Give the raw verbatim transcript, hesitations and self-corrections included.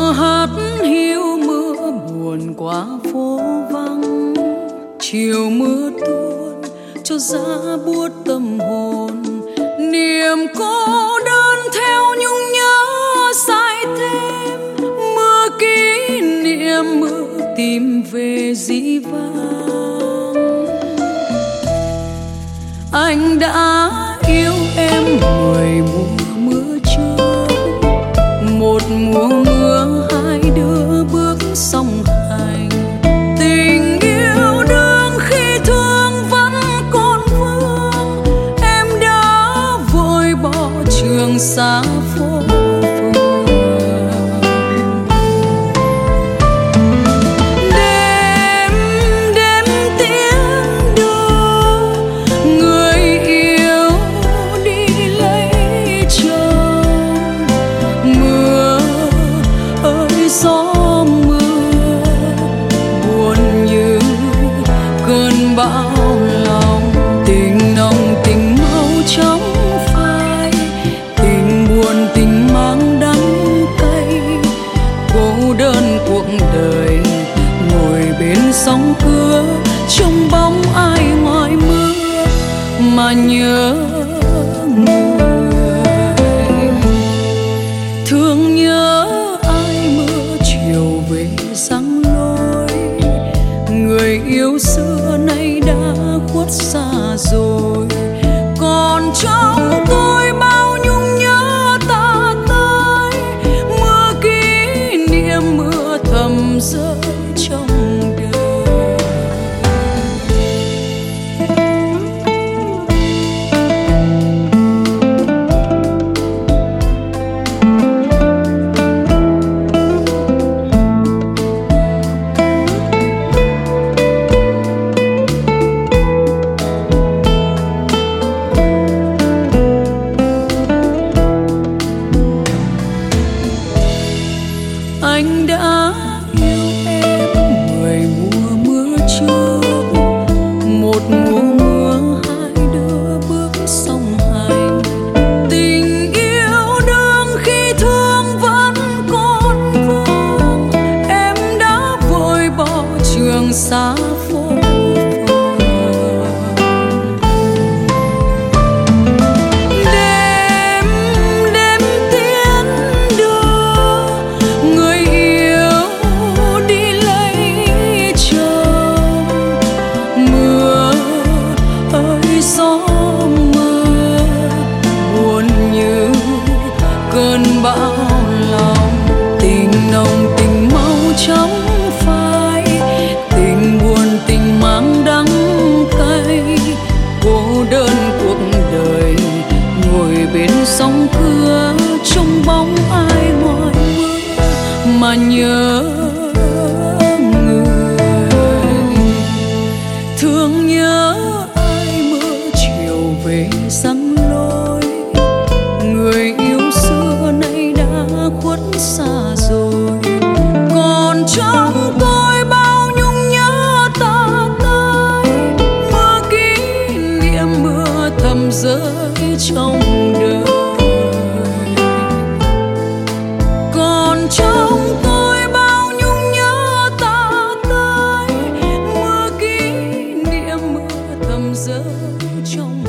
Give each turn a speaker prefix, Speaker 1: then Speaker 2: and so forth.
Speaker 1: mưa hát hiu mưa buồn qua phố vắng, chiều mưa tuôn cho giá buốt tâm hồn. Niềm cô đơn theo nhung nhớ dài thêm, mưa kỷ niệm mưa tìm về dĩ vãng. Anh đã yêu em mười mùa mưa trước, một mùa mưa hai đứa bước song hành. Tình yêu đương khi thương vẫn còn vương, em đã vội bỏ trường xa phố phường. Đêm đêm tiếng đưa người yêu đi lấy chồng. Mưa ơi gió mưa buồn như cơn bão lòng. Tình nồng tình mau chóng phai, tình buồn tình mang đắng cay. Cô đơn cuộc đời ngồi bên sóng cưa, trông bóng ai ngoài mưa mà nhớ người. Thương nhớ ai mưa chiều về giăng lối, người yêu xưa nay đã khuất xa rồi. Còn trong tôi bao nhung nhớ ta tới, mưa kỷ niệm mưa thầm rơi trong đời. Anh đã yêu em mười mùa mưa trước, một mùa mưa hai đứa bước song hành. Tình yêu đương khi thương vẫn còn vương, em đã vội bỏ trường xa phố phường. Đêm đêm tiến đưa người yêu đi lấy chồng. Mưa ơi gió mưa buồn như cơn bão lòng. Tình nồng tình mau chóng phai, tình buồn tình mang đắng cay. Cô đơn cuộc đời ngồi bên sóng cưa, trông bóng ai ngoài mưa mà nhớ người. Thương nhớ ai mưa chiều về giăng lối, người yêu xưa nay đã khuất xa rồi. Còn trong tôi bao nhung nhớ ta tới, mưa kỷ niệm mưa thầm rơi trong đời. Còn trong tôi bao nhung nhớ ta tới, mưa kỷ niệm mưa thầm rơi trong